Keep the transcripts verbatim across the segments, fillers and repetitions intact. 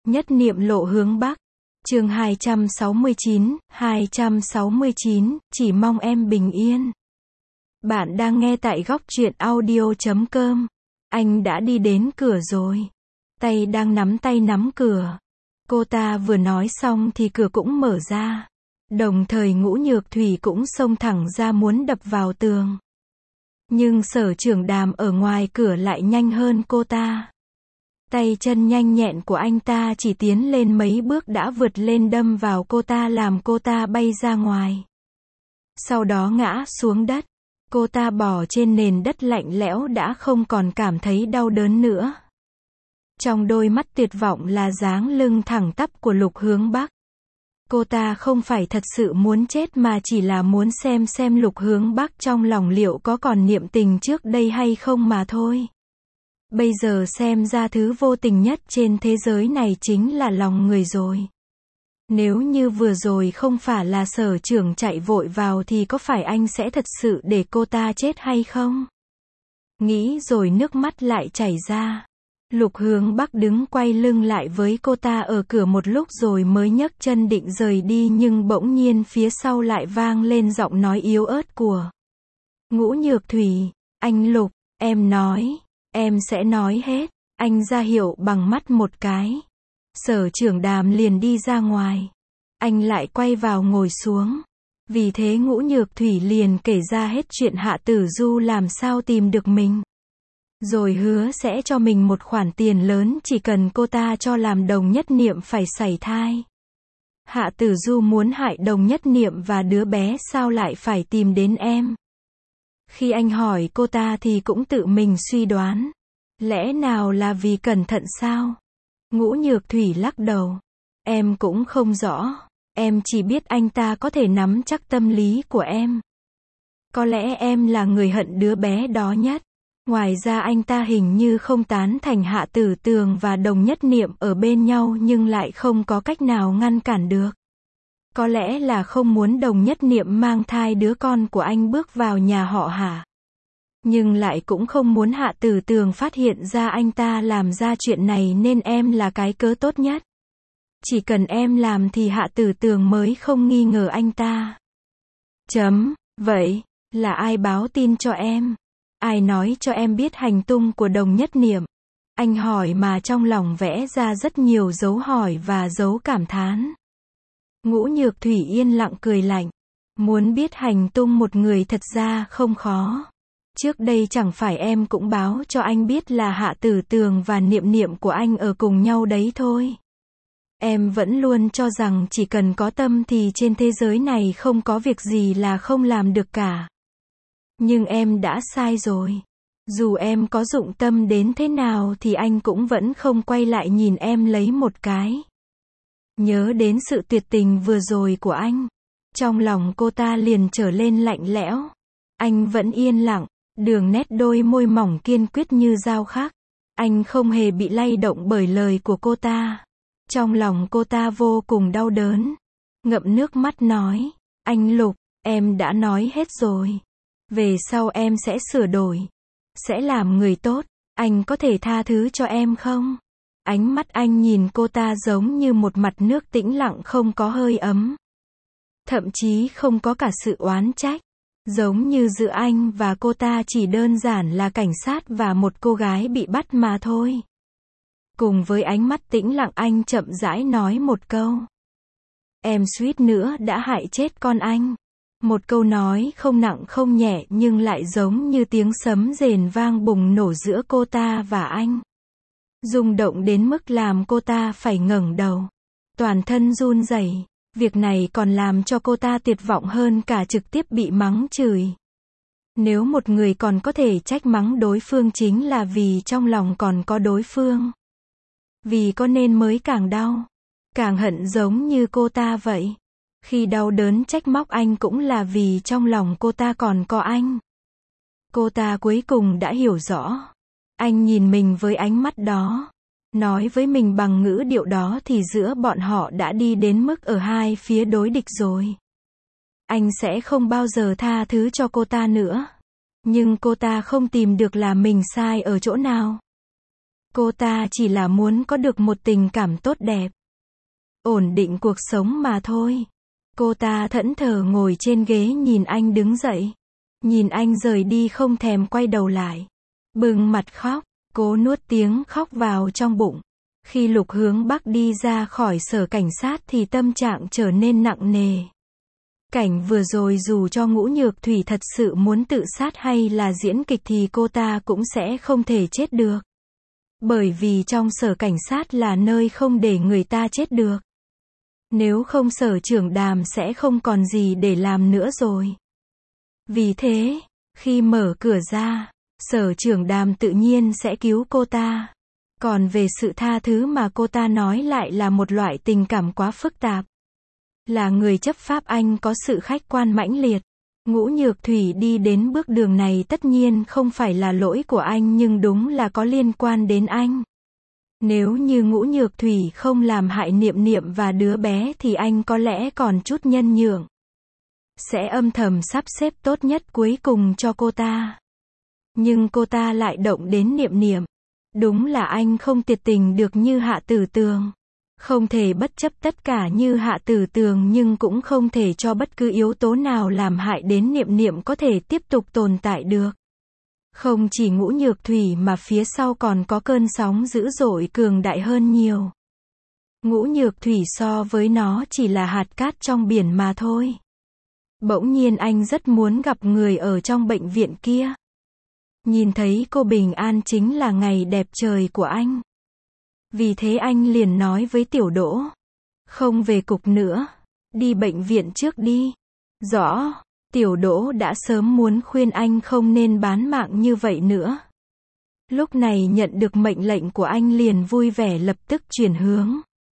Nhất niệm lộ hướng Bắc. Chương hai trăm sáu mươi chín, hai trăm sáu mươi chín, chỉ mong em bình yên. Bạn đang nghe tại góc truyện audio chấm com. Anh đã đi đến cửa rồi. Tay đang nắm tay nắm cửa. Cô ta vừa nói xong thì cửa cũng mở ra. Đồng thời Ngũ Nhược Thủy cũng xông thẳng ra muốn đập vào tường. Nhưng Sở Trưởng Đàm ở ngoài cửa lại nhanh hơn cô ta. Tay chân nhanh nhẹn của anh ta chỉ tiến lên mấy bước đã vượt lên đâm vào cô ta làm cô ta bay ra ngoài. Sau đó ngã xuống đất. Cô ta bò trên nền đất lạnh lẽo đã không còn cảm thấy đau đớn nữa. Trong đôi mắt tuyệt vọng là dáng lưng thẳng tắp của Lục Hướng Bắc. Cô ta không phải thật sự muốn chết mà chỉ là muốn xem xem Lục Hướng Bắc trong lòng liệu có còn niệm tình trước đây hay không mà thôi. Bây giờ xem ra thứ vô tình nhất trên thế giới này chính là lòng người rồi. Nếu như vừa rồi không phải là Sở trưởng chạy vội vào thì có phải anh sẽ thật sự để cô ta chết hay không? Nghĩ rồi nước mắt lại chảy ra. Lục Hướng Bắc đứng quay lưng lại với cô ta ở cửa một lúc rồi mới nhấc chân định rời đi nhưng bỗng nhiên phía sau lại vang lên giọng nói yếu ớt của Ngũ Nhược Thủy. Anh Lục, em nói, em sẽ nói hết. Anh ra hiệu bằng mắt một cái. Sở Trưởng Đàm liền đi ra ngoài. Anh lại quay vào ngồi xuống. Vì thế Ngũ Nhược Thủy liền kể ra hết chuyện Hạ Tử Du làm sao tìm được mình. Rồi hứa sẽ cho mình một khoản tiền lớn chỉ cần cô ta cho làm Đồng Nhất Niệm phải sảy thai. Hạ Tử Du muốn hại Đồng Nhất Niệm và đứa bé sao lại phải tìm đến em. Khi anh hỏi cô ta thì cũng tự mình suy đoán. Lẽ nào là vì cẩn thận sao? Ngũ Nhược Thủy lắc đầu. Em cũng không rõ. Em chỉ biết anh ta có thể nắm chắc tâm lý của em. Có lẽ em là người hận đứa bé đó nhất. Ngoài ra anh ta hình như không tán thành Hạ Tử Tường và Đồng Nhất Niệm ở bên nhau nhưng lại không có cách nào ngăn cản được. Có lẽ là không muốn Đồng Nhất Niệm mang thai đứa con của anh bước vào nhà họ Hạ. Nhưng lại cũng không muốn Hạ Tử Tường phát hiện ra anh ta làm ra chuyện này nên em là cái cớ tốt nhất. Chỉ cần em làm thì Hạ Tử Tường mới không nghi ngờ anh ta. Chấm, vậy, là ai báo tin cho em? Ai nói cho em biết hành tung của Đồng Nhất Niệm? Anh hỏi mà trong lòng vẽ ra rất nhiều dấu hỏi và dấu cảm thán. Ngũ Nhược Thủy yên lặng cười lạnh. Muốn biết hành tung một người thật ra không khó. Trước đây chẳng phải em cũng báo cho anh biết là Hạ Tử Tường và Niệm Niệm của anh ở cùng nhau đấy thôi. Em vẫn luôn cho rằng chỉ cần có tâm thì trên thế giới này không có việc gì là không làm được cả. Nhưng em đã sai rồi. Dù em có dụng tâm đến thế nào thì anh cũng vẫn không quay lại nhìn em lấy một cái. Nhớ đến sự tuyệt tình vừa rồi của anh. Trong lòng cô ta liền trở lên lạnh lẽo. Anh vẫn yên lặng, đường nét đôi môi mỏng kiên quyết như dao khắc. Anh không hề bị lay động bởi lời của cô ta. Trong lòng cô ta vô cùng đau đớn. Ngậm nước mắt nói, anh Lục, em đã nói hết rồi. Về sau em sẽ sửa đổi. Sẽ làm người tốt. Anh có thể tha thứ cho em không? Ánh mắt anh nhìn cô ta giống như một mặt nước tĩnh lặng không có hơi ấm. Thậm chí không có cả sự oán trách. Giống như giữa anh và cô ta chỉ đơn giản là cảnh sát và một cô gái bị bắt mà thôi. Cùng với ánh mắt tĩnh lặng anh chậm rãi nói một câu. Em suýt nữa đã hại chết con anh. Một câu nói không nặng không nhẹ nhưng lại giống như tiếng sấm rền vang bùng nổ giữa cô ta và anh. Rung động đến mức làm cô ta phải ngẩng đầu. Toàn thân run rẩy. Việc này còn làm cho cô ta tuyệt vọng hơn cả trực tiếp bị mắng chửi. Nếu một người còn có thể trách mắng đối phương chính là vì trong lòng còn có đối phương. Vì có nên mới càng đau. Càng hận giống như cô ta vậy. Khi đau đớn trách móc anh cũng là vì trong lòng cô ta còn có anh. Cô ta cuối cùng đã hiểu rõ. Anh nhìn mình với ánh mắt đó. Nói với mình bằng ngữ điệu đó thì giữa bọn họ đã đi đến mức ở hai phía đối địch rồi. Anh sẽ không bao giờ tha thứ cho cô ta nữa. Nhưng cô ta không tìm được là mình sai ở chỗ nào. Cô ta chỉ là muốn có được một tình cảm tốt đẹp, ổn định cuộc sống mà thôi. Cô ta thẫn thờ ngồi trên ghế nhìn anh đứng dậy. Nhìn anh rời đi không thèm quay đầu lại. Bừng mặt khóc, cố nuốt tiếng khóc vào trong bụng. Khi Lục Hướng Bắc đi ra khỏi sở cảnh sát thì tâm trạng trở nên nặng nề. Cảnh vừa rồi dù cho Ngũ Nhược Thủy thật sự muốn tự sát hay là diễn kịch thì cô ta cũng sẽ không thể chết được. Bởi vì trong sở cảnh sát là nơi không để người ta chết được. Nếu không sở trưởng Đàm sẽ không còn gì để làm nữa rồi. Vì thế, khi mở cửa ra, sở trưởng Đàm tự nhiên sẽ cứu cô ta. Còn về sự tha thứ mà cô ta nói lại là một loại tình cảm quá phức tạp. Là người chấp pháp anh có sự khách quan mãnh liệt. Ngũ Nhược Thủy đi đến bước đường này tất nhiên không phải là lỗi của anh nhưng đúng là có liên quan đến anh. Nếu như Ngũ Nhược Thủy không làm hại Niệm Niệm và đứa bé thì anh có lẽ còn chút nhân nhượng. Sẽ âm thầm sắp xếp tốt nhất cuối cùng cho cô ta. Nhưng cô ta lại động đến Niệm Niệm. Đúng là anh không tuyệt tình được như Hạ Tử Tường. Không thể bất chấp tất cả như Hạ Tử Tường nhưng cũng không thể cho bất cứ yếu tố nào làm hại đến Niệm Niệm có thể tiếp tục tồn tại được. Không chỉ Ngũ Nhược Thủy mà phía sau còn có cơn sóng dữ dội cường đại hơn nhiều. Ngũ Nhược Thủy so với nó chỉ là hạt cát trong biển mà thôi. Bỗng nhiên anh rất muốn gặp người ở trong bệnh viện kia. Nhìn thấy cô bình an chính là ngày đẹp trời của anh. Vì thế anh liền nói với Tiểu Đỗ. Không về cục nữa. Đi bệnh viện trước đi. Rõ. Tiểu Đỗ đã sớm muốn khuyên anh không nên bán mạng như vậy nữa. Lúc này nhận được mệnh lệnh của anh liền vui vẻ lập tức chuyển hướng.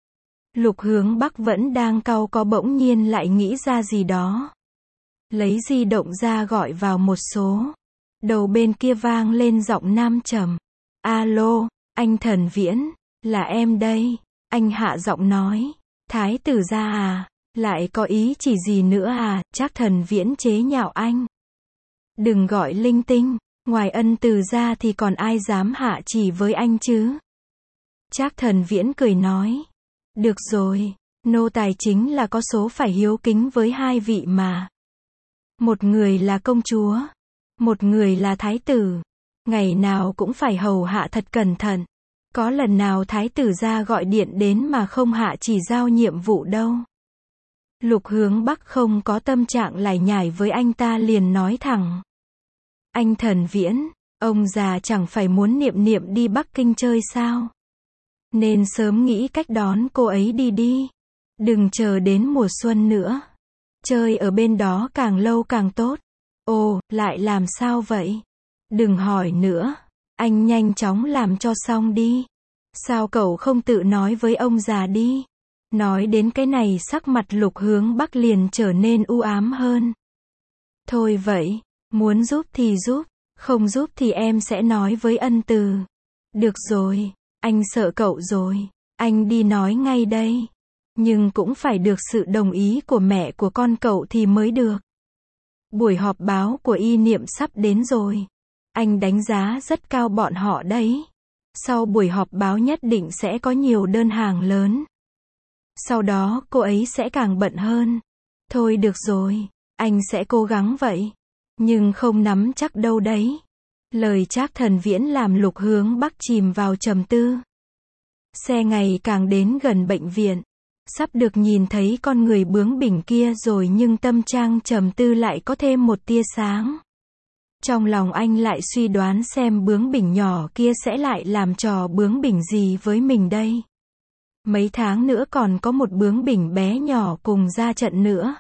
Lục Hướng Bắc vẫn đang cau có bỗng nhiên lại nghĩ ra gì đó. Lấy di động ra gọi vào một số. Đầu bên kia vang lên giọng nam trầm. Alo, anh Thần Viễn, là em đây. Anh hạ giọng nói. Thái tử gia à, lại có ý chỉ gì nữa à, chắc Thần Viễn chế nhạo anh. Đừng gọi linh tinh, ngoài Ân Từ ra thì còn ai dám hạ chỉ với anh chứ. Trác Thần Viễn cười nói. Được rồi, nô tài chính là có số phải hiếu kính với hai vị mà. Một người là công chúa, một người là thái tử. Ngày nào cũng phải hầu hạ thật cẩn thận. Có lần nào thái tử ra gọi điện đến mà không hạ chỉ giao nhiệm vụ đâu. Lục Hướng Bắc không có tâm trạng lải nhải với anh ta liền nói thẳng. Anh Thần Viễn, ông già chẳng phải muốn Niệm Niệm đi Bắc Kinh chơi sao? Nên sớm nghĩ cách đón cô ấy đi đi. Đừng chờ đến mùa xuân nữa. Chơi ở bên đó càng lâu càng tốt. Ồ, lại làm sao vậy? Đừng hỏi nữa. Anh nhanh chóng làm cho xong đi. Sao cậu không tự nói với ông già đi? Nói đến cái này sắc mặt Lục Hướng Bắc liền trở nên u ám hơn. Thôi vậy, muốn giúp thì giúp, không giúp thì em sẽ nói với Ân Từ. Được rồi, anh sợ cậu rồi, anh đi nói ngay đây. Nhưng cũng phải được sự đồng ý của mẹ của con cậu thì mới được. Buổi họp báo của Y Niệm sắp đến rồi. Anh đánh giá rất cao bọn họ đấy. Sau buổi họp báo nhất định sẽ có nhiều đơn hàng lớn. Sau đó cô ấy sẽ càng bận hơn. Thôi được rồi, anh sẽ cố gắng vậy. Nhưng không nắm chắc đâu đấy. Lời Trác Thần Viễn làm Lục Hướng Bắc chìm vào trầm tư. Xe ngày càng đến gần bệnh viện. Sắp được nhìn thấy con người bướng bỉnh kia rồi nhưng tâm trạng trầm tư lại có thêm một tia sáng. Trong lòng anh lại suy đoán xem bướng bỉnh nhỏ kia sẽ lại làm trò bướng bỉnh gì với mình đây. Mấy tháng nữa còn có một bướng bỉnh bé nhỏ cùng ra trận nữa.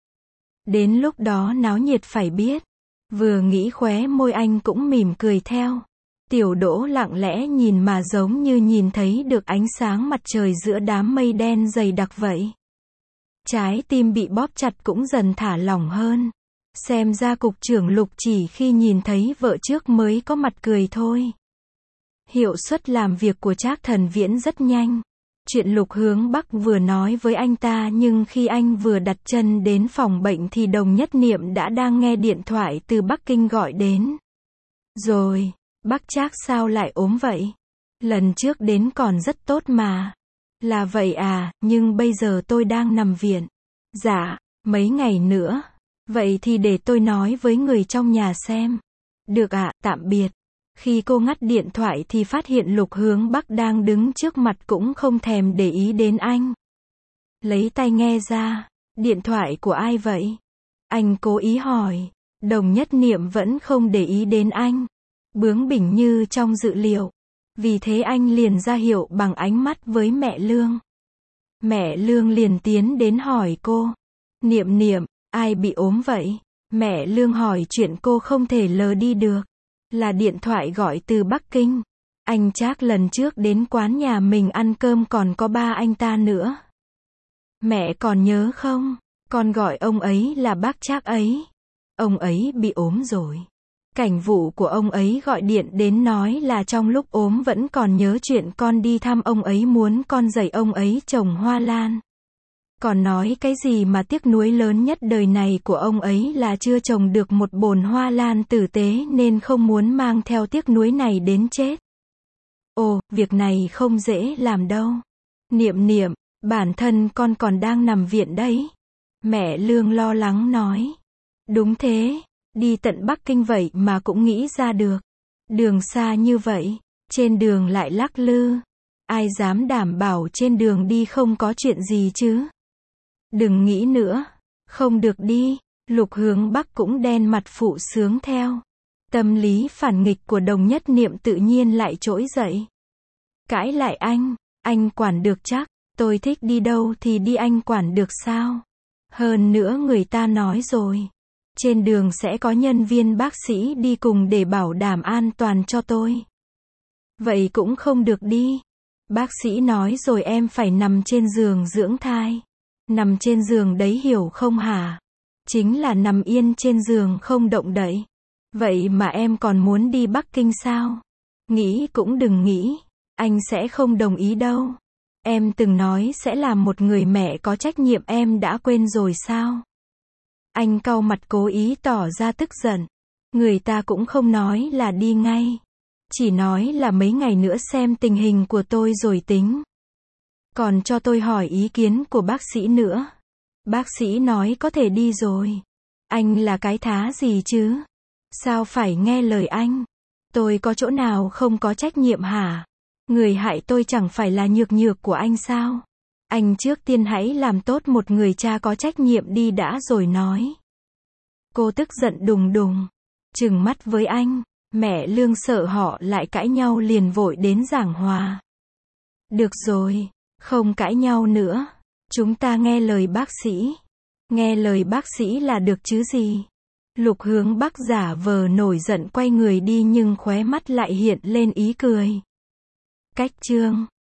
Đến lúc đó náo nhiệt phải biết. Vừa nghĩ khóe môi anh cũng mỉm cười theo. Tiểu Đỗ lặng lẽ nhìn mà giống như nhìn thấy được ánh sáng mặt trời giữa đám mây đen dày đặc vậy. Trái tim bị bóp chặt cũng dần thả lỏng hơn. Xem ra cục trưởng Lục chỉ khi nhìn thấy vợ trước mới có mặt cười thôi. Hiệu suất làm việc của Trác Thần Viễn rất nhanh. Chuyện Lục Hướng Bắc vừa nói với anh ta nhưng khi anh vừa đặt chân đến phòng bệnh thì Đồng Nhất Niệm đã đang nghe điện thoại từ Bắc Kinh gọi đến. Rồi, bác Trác sao lại ốm vậy? Lần trước đến còn rất tốt mà. Là vậy à, nhưng bây giờ tôi đang nằm viện. Dạ, mấy ngày nữa. Vậy thì để tôi nói với người trong nhà xem. Được ạ, tạm biệt. Khi cô ngắt điện thoại thì phát hiện Lục Hướng Bắc đang đứng trước mặt cũng không thèm để ý đến anh. Lấy tai nghe ra, điện thoại của ai vậy? Anh cố ý hỏi. Đồng Nhất Niệm vẫn không để ý đến anh. Bướng bỉnh như trong dự liệu. Vì thế anh liền ra hiệu bằng ánh mắt với mẹ Lương. Mẹ Lương liền tiến đến hỏi cô. Niệm Niệm, ai bị ốm vậy? Mẹ Lương hỏi chuyện cô không thể lờ đi được. Là điện thoại gọi từ Bắc Kinh. Anh Trác lần trước đến quán nhà mình ăn cơm còn có ba anh ta nữa. Mẹ còn nhớ không? Con gọi ông ấy là bác Trác ấy. Ông ấy bị ốm rồi. Cảnh vụ của ông ấy gọi điện đến nói là trong lúc ốm vẫn còn nhớ chuyện con đi thăm ông ấy, muốn con dạy ông ấy trồng hoa lan. Còn nói cái gì mà tiếc nuối lớn nhất đời này của ông ấy là chưa trồng được một bồn hoa lan tử tế nên không muốn mang theo tiếc nuối này đến chết. Ồ, việc này không dễ làm đâu. Niệm Niệm, bản thân con còn đang nằm viện đấy. Mẹ Lương lo lắng nói. Đúng thế, đi tận Bắc Kinh vậy mà cũng nghĩ ra được. Đường xa như vậy, trên đường lại lắc lư. Ai dám đảm bảo trên đường đi không có chuyện gì chứ? Đừng nghĩ nữa. Không được đi. Lục Hướng Bắc cũng đen mặt phụ sướng theo. Tâm lý phản nghịch của Đồng Nhất Niệm tự nhiên lại trỗi dậy. Cãi lại anh. Anh quản được chắc. Tôi thích đi đâu thì đi, anh quản được sao? Hơn nữa người ta nói rồi. Trên đường sẽ có nhân viên bác sĩ đi cùng để bảo đảm an toàn cho tôi. Vậy cũng không được đi. Bác sĩ nói rồi em phải nằm trên giường dưỡng thai. Nằm trên giường đấy hiểu không hả? Chính là nằm yên trên giường không động đậy. Vậy mà em còn muốn đi Bắc Kinh sao? Nghĩ cũng đừng nghĩ. Anh sẽ không đồng ý đâu. Em từng nói sẽ làm một người mẹ có trách nhiệm, em đã quên rồi sao? Anh cau mặt cố ý tỏ ra tức giận. Người ta cũng không nói là đi ngay. Chỉ nói là mấy ngày nữa xem tình hình của tôi rồi tính. Còn cho tôi hỏi ý kiến của bác sĩ nữa. Bác sĩ nói có thể đi rồi. Anh là cái thá gì chứ? Sao phải nghe lời anh? Tôi có chỗ nào không có trách nhiệm hả? Người hại tôi chẳng phải là nhược nhược của anh sao? Anh trước tiên hãy làm tốt một người cha có trách nhiệm đi đã rồi nói. Cô tức giận đùng đùng. Trừng mắt với anh. Mẹ Lương sợ họ lại cãi nhau liền vội đến giảng hòa. Được rồi. Không cãi nhau nữa. Chúng ta nghe lời bác sĩ. Nghe lời bác sĩ là được chứ gì. Lục Hướng Bắc giả vờ nổi giận quay người đi nhưng khóe mắt lại hiện lên ý cười. Cách chương